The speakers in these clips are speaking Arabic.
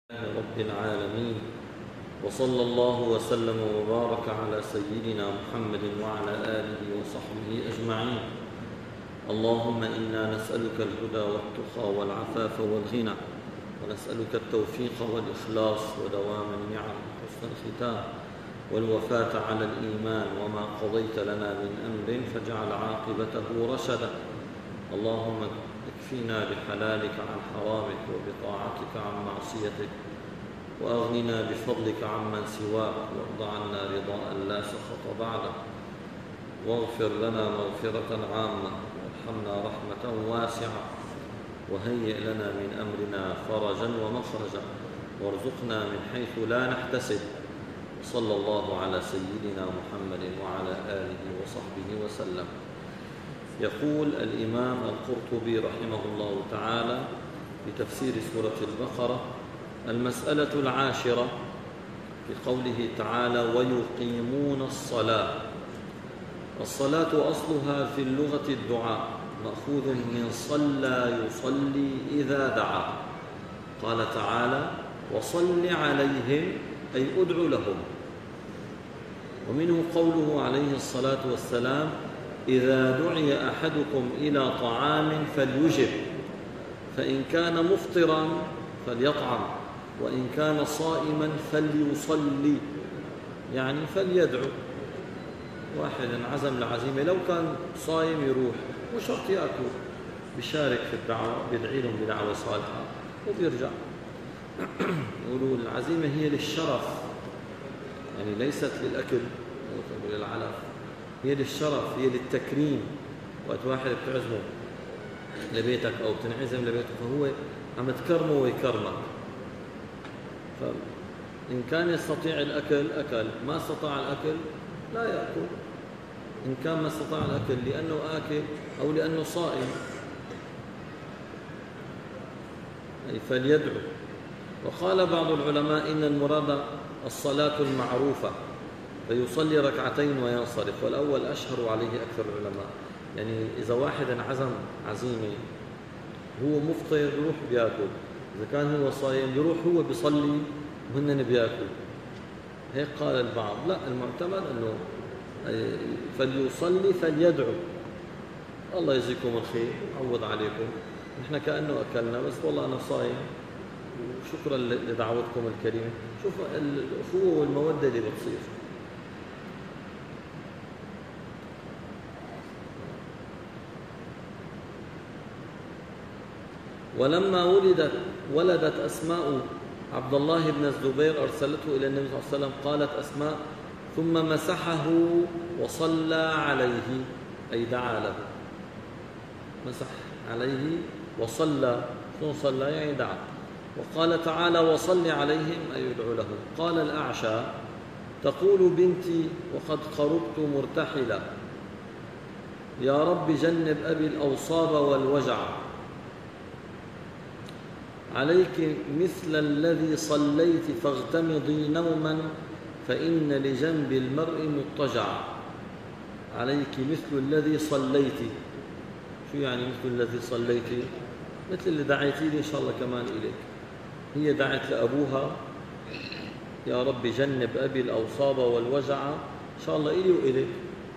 رب العالمين، وصلى الله وسلم وبارك على سيدنا محمد وعلى آله وصحبه أجمعين. اللهم إنا نسألك الهدى والتقى والعفاف والغنى، ونسألك التوفيق والإخلاص ودوام النعم وحسن الختام والوفاة على الإيمان، وما قضيت لنا من أمر فاجعل عاقبته رشدا. اللهم اكفنا بحلالك عن حرامك، وبطاعتك عن معصيتك، وأغننا بفضلك عمن سواك، وارض عنا رضاء لا سخط بعده، واغفر لنا مغفرة عامة، وارحمنا رحمة واسعة، وهيئ لنا من أمرنا فرجا ومخرجا، وارزقنا من حيث لا نحتسب. صلى الله على سيدنا محمد وعلى آله وصحبه وسلم. يقول الإمام القرطبي رحمه الله تعالى في تفسير سورة البقرة: المسألة العاشرة في قوله تعالى: ويقيمون الصلاة. الصلاة أصلها في اللغة الدعاء، مأخوذ من صلى يصلي إذا دعا. قال تعالى: وصل عليهم، أي أدع لهم. ومنه قوله عليه الصلاة والسلام: إذا دعي أحدكم إلى طعام فليجب، فإن كان مفطرا فليطعم، وإن كان صائما فليصلي، يعني فليدعو. واحد عزم لعزيمة، لو كان صايم يروح، مو شرط يأكل، بيشارك في الدعوة، بيدعي لهم بدعوة صالحة وبيرجع. يقولوا العزيمة هي للشرف، يعني ليست للأكل وللعلف، هي للشرف، هي للتكريم. وقت واحد بتعزمه لبيتك أو بتنعزم لبيتك، فهو عم تكرمه ويكرمك. فإن كان يستطيع الأكل أكل، ما استطاع الأكل لا يأكل. إن كان ما استطاع الأكل لأنه آكل أو لأنه صائم، أي فليدعو. وقال بعض العلماء إن المراد الصلاة المعروفة، فيصلي ركعتين وينصرف، والأول أشهر عليه أكثر العلماء. يعني إذا واحد عزم عزيمة، هو مفطر يروح بياكل، إذا كان هو صايم يروح هو بيصلي وهن بياكل. هيك قال البعض. لا، المعتمد أنه فليصلي فليدعو. الله يجزيكم الخير، عوض عليكم، نحن كأنه أكلنا، بس والله أنا صايم، وشكرا لدعوتكم الكريمة. شوف الأخوة والمودة اللي بتصير. ولما ولدت أسماء عبد الله بن الزبير أرسلته إلى النبي صلى الله عليه وسلم، قالت أسماء: ثم مسحه وصلى عليه، أي دعا له. مسح عليه وصلى، شنو صلى؟ يعني دعا. وقال تعالى: وصل عليهم، أي يدعو لهم. قال الأعشى: تقول بنتي وقد قربت مرتحلة، يا رب جنب أبي الأوصاب والوجع، عليك مثل الذي صليت فاغتمضي نوما، فإن لجنب المرء مضطجع. عليك مثل الذي صليت. شو يعني مثل الذي صليت؟ مثل اللي دعيتي لي إن شاء الله كمان إليك. هي دعت لأبوها: يا رب جنب أبي الأوصاب والوجع، إن شاء الله إلي وإليك.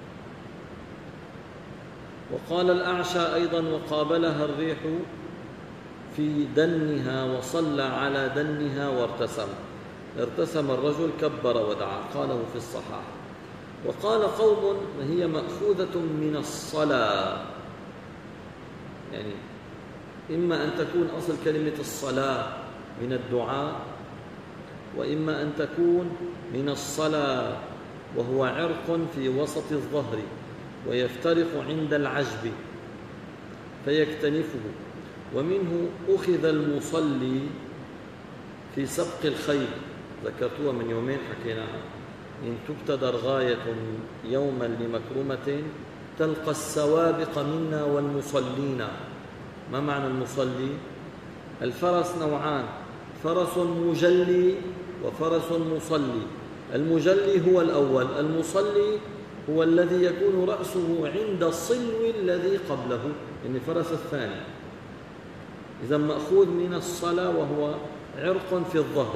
وقال الأعشى أيضا: وقابلها الريح في دنها وصلى على دنها وارتسم. ارتسم الرجل، كبر ودعا، قاله في الصحاح. وقال قوم: هي مأخوذة من الصلاة، يعني إما أن تكون أصل كلمة الصلاة من الدعاء، وإما أن تكون من الصلاة، وهو عرق في وسط الظهر ويفترق عند العجب فيكتنفه. ومنه أخذ المصلي في سبق الخيل، ذكرتوها من يومين حكيناها: إن تبتدر غاية يوما لمكرمة تلقى السوابق منا والمصلين. ما معنى المصلي؟ الفرس نوعان: فرس مجلي وفرس مصلي. المجلي هو الأول، المصلي هو الذي يكون رأسه عند الصلو الذي قبله، يعني فرس الثاني. إذا مأخوذ من الصلاة وهو عرق في الظهر،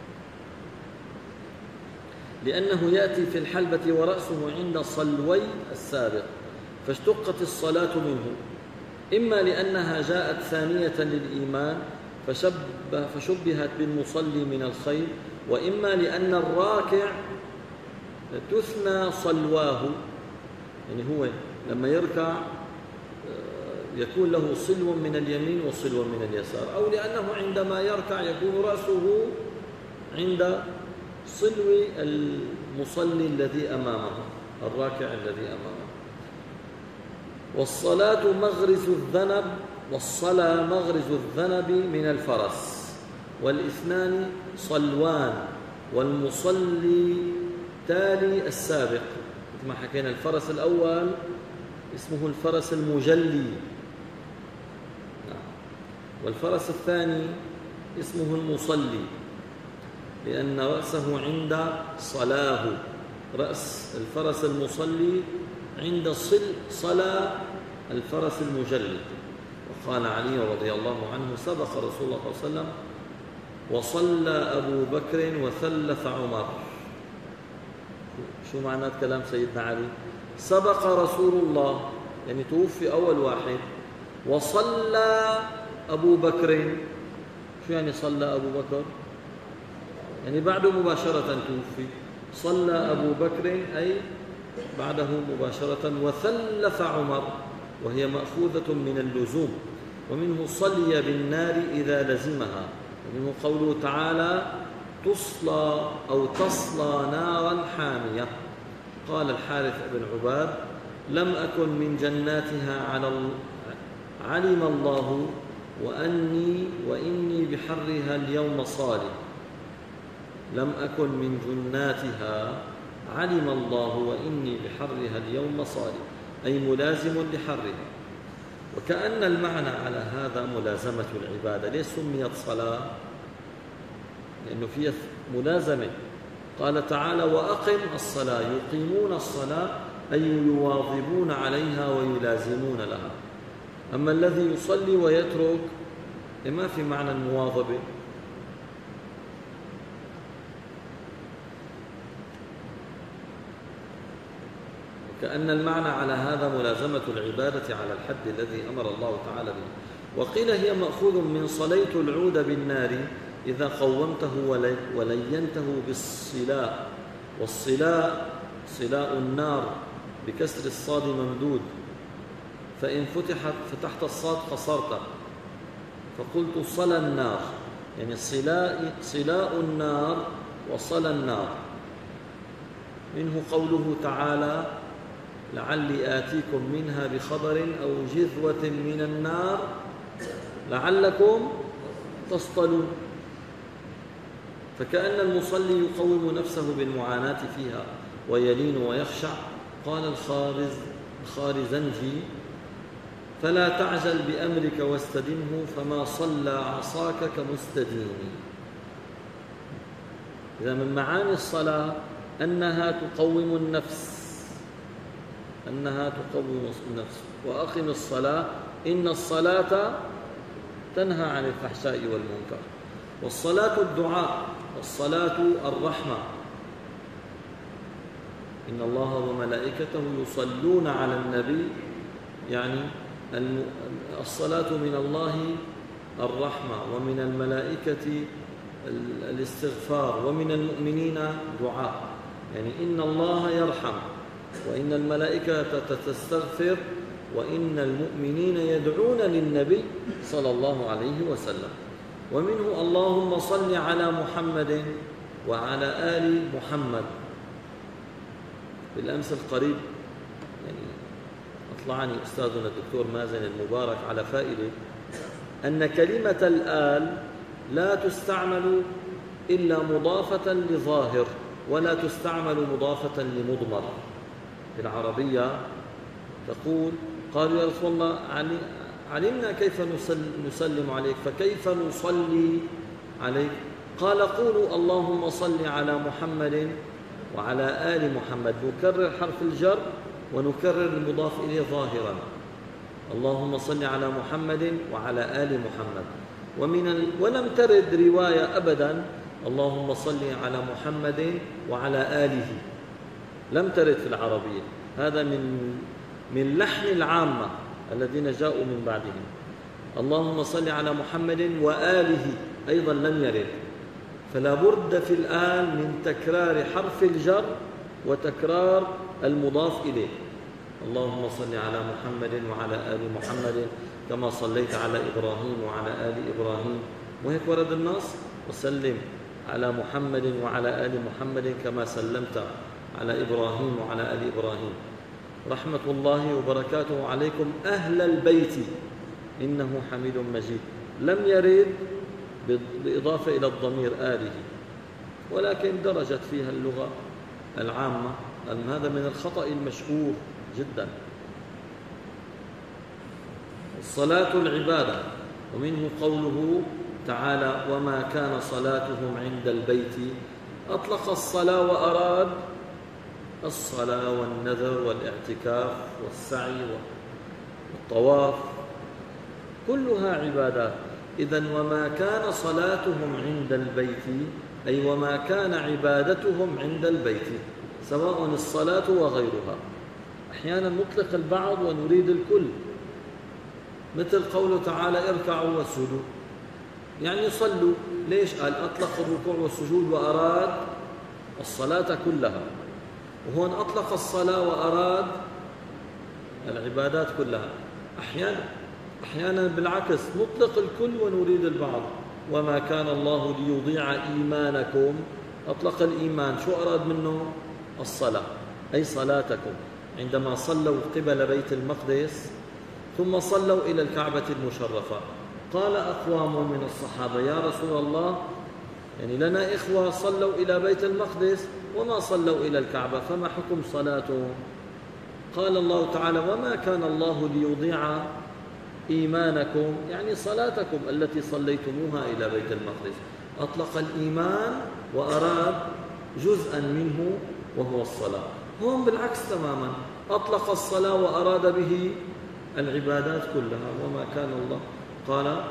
لأنه يأتي في الحلبة ورأسه عند صلوي السابق، فاشتقت الصلاة منه، إما لأنها جاءت ثانية للإيمان فشبهت بالمصلي من الخيل، وإما لأن الراكع تثنى صلواه، يعني هو لما يركع يكون له صلو من اليمين وصلو من اليسار، أو لأنه عندما يركع يكون رأسه عند صلو المصلي الذي أمامه، الراكع الذي أمامه. والصلاة مغرز الذنب من الفرس، والاثنان صلوان، والمصلي تالي السابق. مثل ما حكينا الفرس الأول اسمه الفرس المجلي، والفرس الثاني اسمه المصلي، لأن رأسه عند صلاه، رأس الفرس المصلي عند صلى الفرس المجلي. وقال علي رضي الله عنه: سبق رسول الله صلى الله عليه وسلم وصلى أبو بكر وثلث عمر. شو معنى كلام سيدنا علي؟ سبق رسول الله يعني توفي أول واحد، وصلى أبو بكر. شو يعني صلى أبو بكر؟ يعني بعده مباشرة توفي. صلى أبو بكر أي بعده مباشرة. وثلث عمر، وهي مأخوذة من اللزوم، ومنه صلي بالنار إذا لزمها، ومنه قوله تعالى: تصلى أو تصلى نارا حامية. قال الحارث بن عباد: لم أكن من جناتها علم الله وإني بحرها اليوم صالي. لم أكن من جناتها علم الله وإني بحرها اليوم صالي، أي ملازم لحرها. وكأن المعنى على هذا ملازمة العبادة. ليش سميت صلاة؟ لأنه فيها ملازمة. قال تعالى: وأقم الصلاة، يقيمون الصلاة أي يواظبون عليها ويلازمون لها. أما الذي يصلي ويترك ما في معنى المواظبة. كأن المعنى على هذا ملازمة العبادة على الحد الذي أمر الله تعالى به. وقيل هي مأخوذ من صليت العود بالنار إذا قومته ولينته بالصلاء. والصلاء صلاء النار بكسر الصاد ممدود، فإن فتحت الصاد قصرته فقلت صلى النار، يعني صلاء النار وصلى النار. منه قوله تعالى: لعلي آتيكم منها بخبر أو جذوة من النار لعلكم تصطلون. فكأن المصلي يقوم نفسه بالمعاناة فيها ويلين ويخشع. قال الخارزنجي: فلا تعجل بأمرك واستدمه، فما صلى عصاك كمستديم. إذا من معاني الصلاة أنها تقوم النفس، وأقم الصلاة إن الصلاة تنهى عن الفحشاء والمنكر. والصلاة الدعاء، والصلاة الرحمة. إن الله وملائكته يصلون على النبي، يعني الصلاة من الله الرحمة، ومن الملائكة الاستغفار، ومن المؤمنين دعاء. يعني إن الله يرحم، وإن الملائكة تستغفر، وإن المؤمنين يدعون للنبي صلى الله عليه وسلم. ومنه اللهم صل على محمد وعلى آل محمد. بالأمس القريب يعني أطلعني أستاذنا الدكتور مازن المبارك على فائدة أن كلمة الآل لا تستعمل إلا مضافة لظاهر، ولا تستعمل مضافة لمضمر. في العربية تقول: قالوا يا رسول الله علمنا كيف نسلم عليك، فكيف نصلي عليك؟ قال: قولوا اللهم صل على محمد وعلى آل محمد. نكرر حرف الجر ونكرر المضاف إليه ظاهرا: اللهم صل على محمد وعلى آل محمد. ولم ترد رواية أبدا اللهم صل على محمد وعلى آله، لم ترد في العربية. هذا من لحن العامة الذين جاءوا من بعدهم. اللهم صل على محمد وآله أيضا لم يرد، فلا بد في الآل من تكرار حرف الجر وتكرار المضاف إليه. اللهم صل على محمد وعلى آل محمد كما صليت على إبراهيم وعلى آل إبراهيم، وهيك ورد النص، وسلم على محمد وعلى آل محمد كما سلمت على إبراهيم وعلى آل إبراهيم. رحمة الله وبركاته عليكم أهل البيت إنه حميد مجيد. لم يرد بالإضافة إلى الضمير آله، ولكن درجت فيها اللغة العامة. هذا من الخطأ المشهور جدا. الصلاة العبادة، ومنه قوله تعالى وما كان صلاتهم عند البيت. أطلق الصلاة وأراد الصلاة والنذر والاعتكاف والسعي والطواف، كلها عبادات. إذن وما كان صلاتهم عند البيت أي وما كان عبادتهم عند البيت، سواء الصلاة وغيرها. أحيانا نطلق البعض ونريد الكل، مثل قوله تعالى اركعوا واسجدوا، يعني صلوا. ليش قال أطلق الركوع والسجود وأراد الصلاة كلها، وهون أطلق الصلاة وأراد العبادات كلها. أحيانا بالعكس نطلق الكل ونريد البعض. وما كان الله ليضيع إيمانكم، أطلق الإيمان، شو أراد منه؟ الصلاة، أي صلاتكم عندما صلوا قبل بيت المقدس ثم صلوا إلى الكعبة المشرفة. قال أقوام من الصحابة يا رسول الله، يعني لنا إخوة صلوا إلى بيت المقدس وما صلوا إلى الكعبة، فما حكم صلاتهم؟ قال الله تعالى وما كان الله ليضيع إيمانكم، يعني صلاتكم التي صليتموها إلى بيت المقدس. أطلق الإيمان وأراد جزءا منه وهو الصلاة. هم بالعكس تماما، أطلق الصلاة وأراد به العبادات كلها. وما كان الله، قال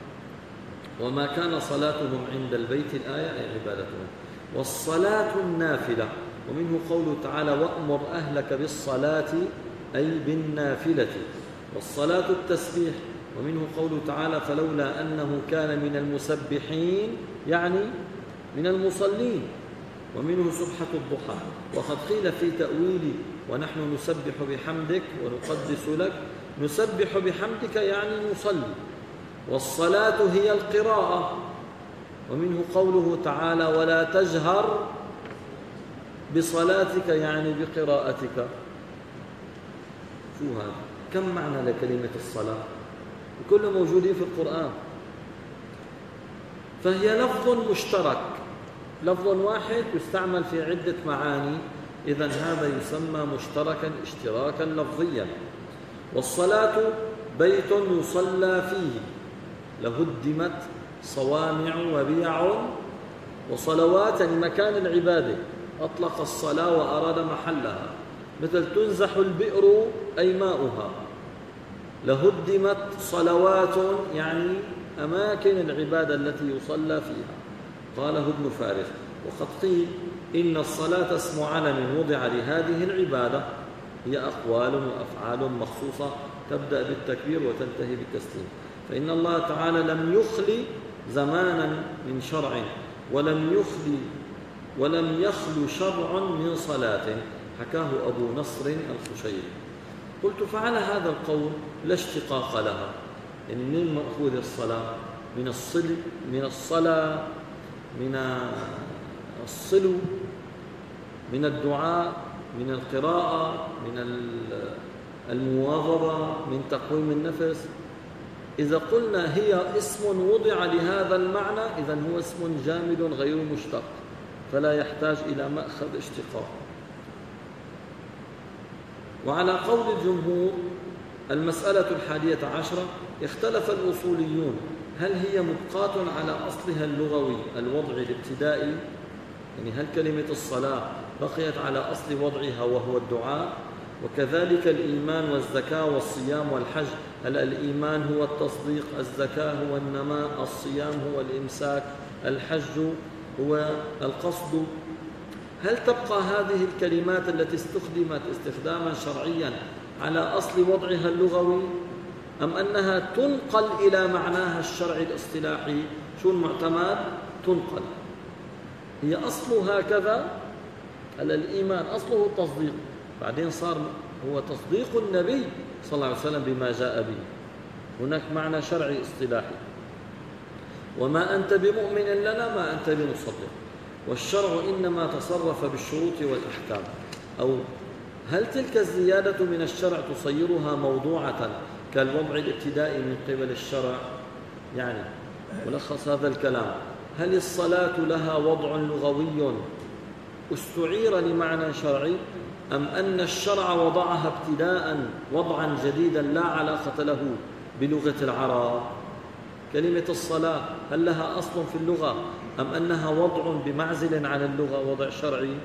وما كان صلاتهم عند البيت، الآية أي عبادتهم. والصلاة النافلة، ومنه قوله تعالى وأمر أهلك بالصلاة أي بالنافلة. والصلاة التسبيح، ومنه قوله تعالى فلولا أنه كان من المسبحين، يعني من المصلين. ومنه سبحة الضحى. وقد قيل في تأويل ونحن نسبح بحمدك ونقدس لك، نسبح بحمدك يعني نصلي. والصلاة هي القراءة، ومنه قوله تعالى ولا تجهر بصلاتك يعني بقراءتك. شو هذا؟ كم معنى لكلمة الصلاة؟ كله موجودين في القرآن. فهي لفظ مشترك، لفظ واحد يستعمل في عدة معاني، إذن هذا يسمى مشتركا اشتراكا لفظيا. والصلاة بيت يصلى فيه لهدمت صوامع وبيع وصلوات، يعني مكان العبادة. أطلق الصلاة وأراد محلها، مثل تنزح البئر أي ماؤها. لهدمت صلوات يعني أماكن العبادة التي يصلى فيها. قاله ابن فارس. وقد قيل إن الصلاة اسم علم وضع لهذه العبادة، هي أقوال وأفعال مخصوصة تبدأ بالتكبير وتنتهي بالتسليم. فإن الله تعالى لم يخلي زمانا من شرع، ولم يخل شرع من صلاة، حكاه أبو نصر الخشيري. قلت فعلى هذا القول لا اشتقاق لها، يعني من مأخوذ الصلاة؟ من الصلاة، من الصلو، من الدعاء، من القراءة، من المواظبة، من تقويم النفس. إذا قلنا هي اسم وضع لهذا المعنى، إذن هو اسم جامد غير مشتق، فلا يحتاج إلى مأخذ اشتقاق. وعلى قول الجمهور المسألة 11 اختلف الأصوليون هل هي مبقاة على أصلها اللغوي الوضع الابتدائي، يعني هل كلمة الصلاة بقيت على أصل وضعها وهو الدعاء، وكذلك الإيمان والزكاة والصيام والحج. هل الإيمان هو التصديق، الزكاة هو النماء، الصيام هو الإمساك، الحج هو القصد؟ هل تبقى هذه الكلمات التي استخدمت استخداما شرعيا على أصل وضعها اللغوي، أم أنها تنقل إلى معناها الشرعي الاصطلاحي؟ شو المعتمد؟ تنقل. هي أصلها كذا، الإيمان أصله التصديق، بعدين صار هو تصديق النبي صلى الله عليه وسلم بما جاء به. هناك معنى شرعي اصطلاحي. وما أنت بمؤمن لنا ما أنت بمصدق. والشرع إنما تصرف بالشروط والأحكام. أو هل تلك الزيادة من الشرع تصيرها موضوعة كالوضع الابتدائي من قبل الشرع؟ يعني ملخص هذا الكلام: هل الصلاة لها وضع لغوي استعير لمعنى شرعي، أم أن الشرع وضعها ابتداء وضعا جديدا لا علاقة له بلغة العرب؟ كلمة الصلاة هل لها أصل في اللغة، أم أنها وضع بمعزل عن اللغة، وضع شرعي؟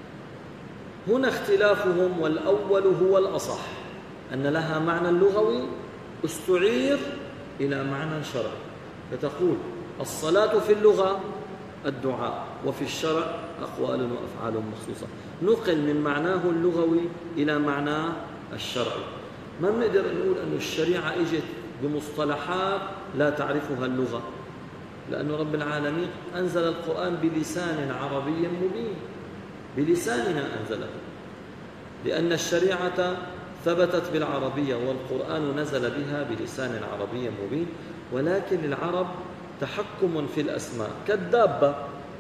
هنا اختلافهم، والأول هو الأصح، أن لها معنى لغوي استعير إلى معنى شرعي. فتقول الصلاة في اللغة الدعاء، وفي الشرع أقوال وأفعال مخصوصة، نقل من معناه اللغوي إلى معناه الشرعي. ما بنقدر نقول أن الشريعة إجت بمصطلحات لا تعرفها اللغة، لأن رب العالمين أنزل القرآن بلسان عربي مبين، بلساننا أنزله، لأن الشريعة ثبتت بالعربية والقرآن نزل بها بلسان عربي مبين. ولكن العرب تحكم في الأسماء كالدابة،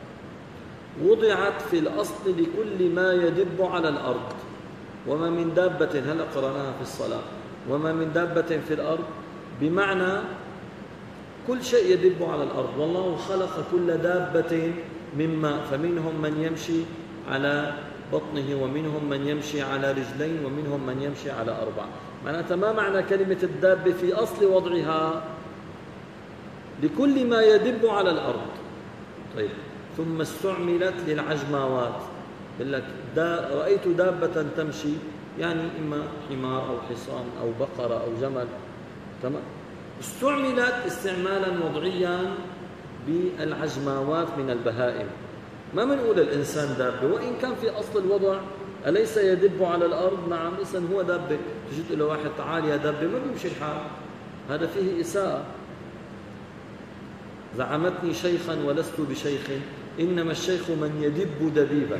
وضعت في الأصل لكل ما يدب على الأرض. وما من دابة، هل قرأناها في الصلاة، وما من دابة في الأرض بمعنى كل شيء يدب على الأرض. والله خلق كل دابة من ماء، فمنهم من يمشي على بطنه، ومنهم من يمشي على رجلين، ومنهم من يمشي على 4. معناتها ما معنى كلمة الدابة في أصل وضعها؟ لكل ما يدب على الأرض. طيب، ثم استعملت للعجماوات. يقول لك رأيت دابة تمشي، يعني إما حمار أو حصان أو بقرة أو جمل، تمام؟ استعملت استعمالا وضعيا بالعجماوات من البهائم. ما بنقول الإنسان دابة، وإن كان في أصل الوضع أليس يدب على الأرض؟ نعم، إذن هو دابة. تجي تقول له واحد تعال يا دابة، ما بيمشي الحال، هذا فيه إساءة. زعمتني شيخا ولست بشيخ، إنما الشيخ من يدب دبيبا.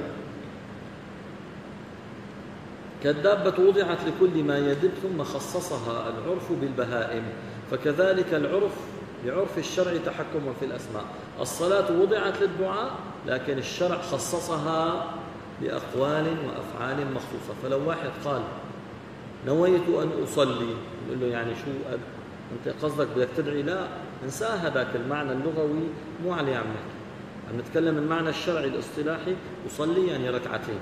كالدابة وضعت لكل ما يدب، ثم خصصها العرف بالبهائم. فكذلك العرف بعرف الشرع تحكم في الأسماء. الصلاة وضعت للدعاء، لكن الشرع خصصها بأقوال وأفعال مخصوصة. فلو واحد قال نويت أن أصلي، نقول له يعني شو أنت قصدك بدك تدعي؟ لا، انساه هذاك المعنى اللغوي، مو عليه عم نتكلم المعنى الشرعي الاصطلاحي. أصلي يعني ركعتين.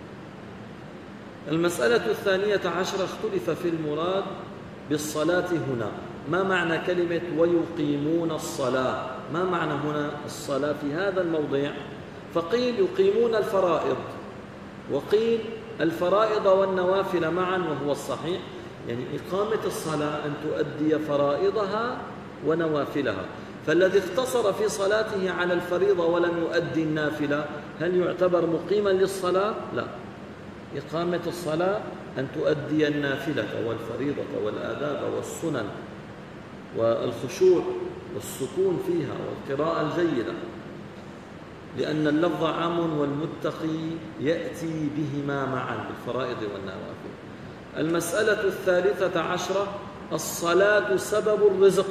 المسألة 12 اختلف في المراد بالصلاة هنا. ما معنى كلمة ويقيمون الصلاة؟ ما معنى هنا الصلاة في هذا الموضع؟ فقيل يقيمون الفرائض، وقيل الفرائض والنوافل معا، وهو الصحيح. يعني إقامة الصلاة أن تؤدي فرائضها ونوافلها. فالذي اقتصر في صلاته على الفريضة ولم يؤدي النافلة، هل يعتبر مقيما للصلاة؟ لا. إقامة الصلاة أن تؤدي النافلة والفريضة والآداب والسنن والخشوع والسكون فيها والقراءة الجيدة، لأن اللفظ عام والمتقي يأتي بهما معا، بالفرائض والنوافل. المسألة 13 الصلاة سبب الرزق.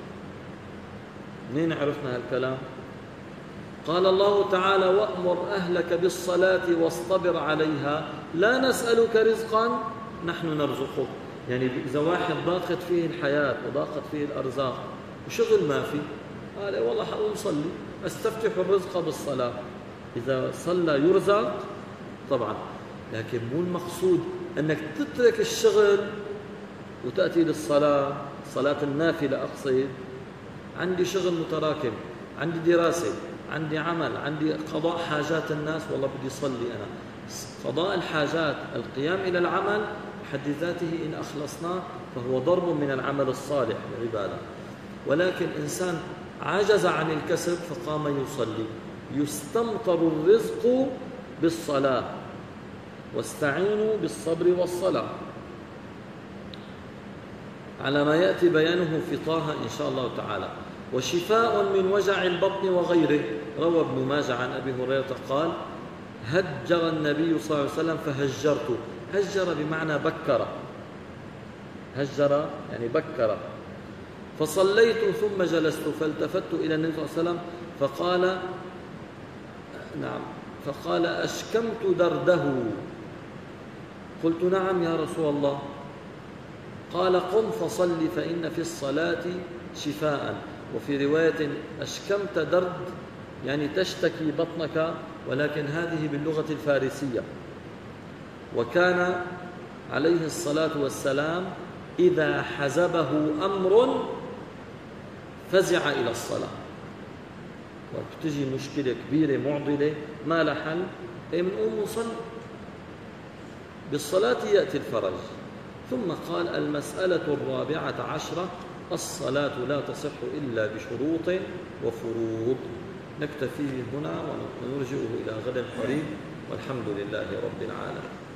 منين عرفنا هالكلام؟ قال الله تعالى وأمر أهلك بالصلاة واصطبر عليها لا نسألك رزقا نحن نرزقك. يعني إذا واحد ضاقت فيه الحياة وضاقت فيه الأرزاق وشغل ما في، قال والله حقوم صلي، أستفتح الرزق بالصلاة. إذا صلى يرزق طبعا، لكن مو المقصود أنك تترك الشغل وتأتي للصلاة، صلاة النافلة أقصد. عندي شغل متراكم، عندي دراسة، عندي عمل، عندي قضاء حاجات الناس، والله بدي صلي أنا. قضاء الحاجات، القيام إلى العمل بحد ذاته إن أخلصناه فهو ضرب من العمل الصالح العبادة. ولكن إنسان عجز عن الكسب فقام يصلي، يستمطر الرزق بالصلاة، واستعينوا بالصبر والصلاة، على ما يأتي بيانه في طه إن شاء الله تعالى. وشفاء من وجع البطن وغيره. روى ابن ماجه عن أبي هريرة قال: هجر النبي صلى الله عليه وسلم فهجرت. هجر بمعنى بكر، هجر يعني بكر. فصليت ثم جلست فالتفت إلى النبي صلى الله عليه وسلم فقال أشكمت درده. قلت: نعم يا رسول الله. قال: قم فصل فإن في الصلاة شفاء. وفي رواية أشكمت درد يعني تشتكي بطنك، ولكن هذه باللغة الفارسية. وكان عليه الصلاة والسلام إذا حزبه أمر فزع إلى الصلاة. وتجي مشكلة كبيرة معضلة ما لها حل، بنقوم نصلي، بالصلاة يأتي الفرج. ثم قال: المسألة 14 الصلاة لا تصح إلا بشروط وفروض. نكتفي هنا ونرجئه إلى غد قريب، والحمد لله رب العالمين.